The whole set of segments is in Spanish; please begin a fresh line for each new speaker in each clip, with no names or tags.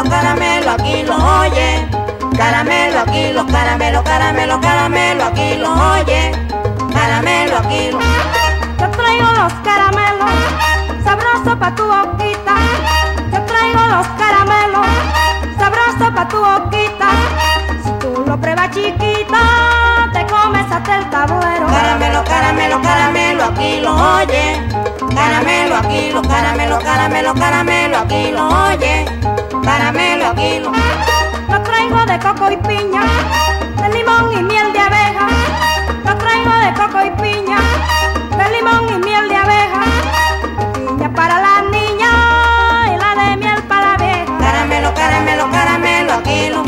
caramelo, aquí lo oye. Caramelo, aquí lo, caramelo, caramelo, caramelo, aquí lo oye. Caramelo, aquí lo.
Yo traigo los caramelos, sabroso pa' tu boquita. Yo traigo los caramelos, sabroso pa' tu boquita. Si tú lo pruebas chiquita, te comes hasta el tablero.
Caramelo, caramelo, caramelo, aquí lo oye. Caramelo, aquí lo, caramelo, caramelo, caramelo, aquí lo oye. Caramelo, aquí lo.
Lo traigo de coco y piña, de limón y miel de abeja. Lo traigo de coco y piña, de limón y miel de abeja. Piña para la niña y la de miel para la abeja.
Caramelo, caramelo, caramelo, aquí lo.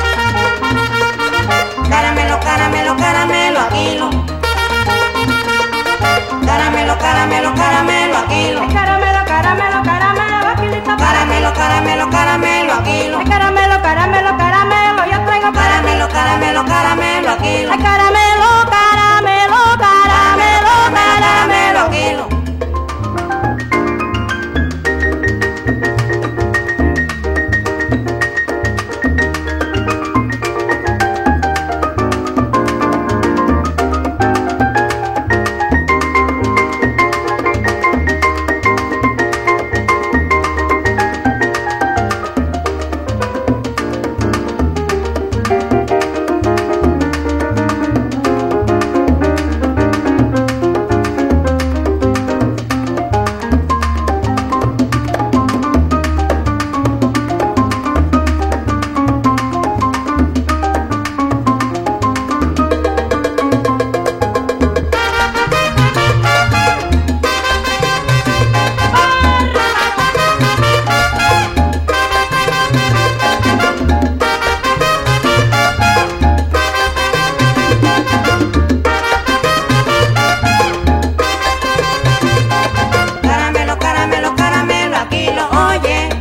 Caramelo, caramelo, caramelo, aquí lo. Caramelo, caramelo, caramelo, aquí lo.
Caramelo, caramelo, caramelo, aquí listo.
Caramelo, caramelo, caramelo, aquí lo.
Caramelo, caramelo, caramelo, yo traigo
Caramelo, caramelo, caramelo, aquí lo.
caramelo, caramelo, caramelo,
Caramelo, aquí lo. Caramelo, caramelo, caramelo, aquí lo oye.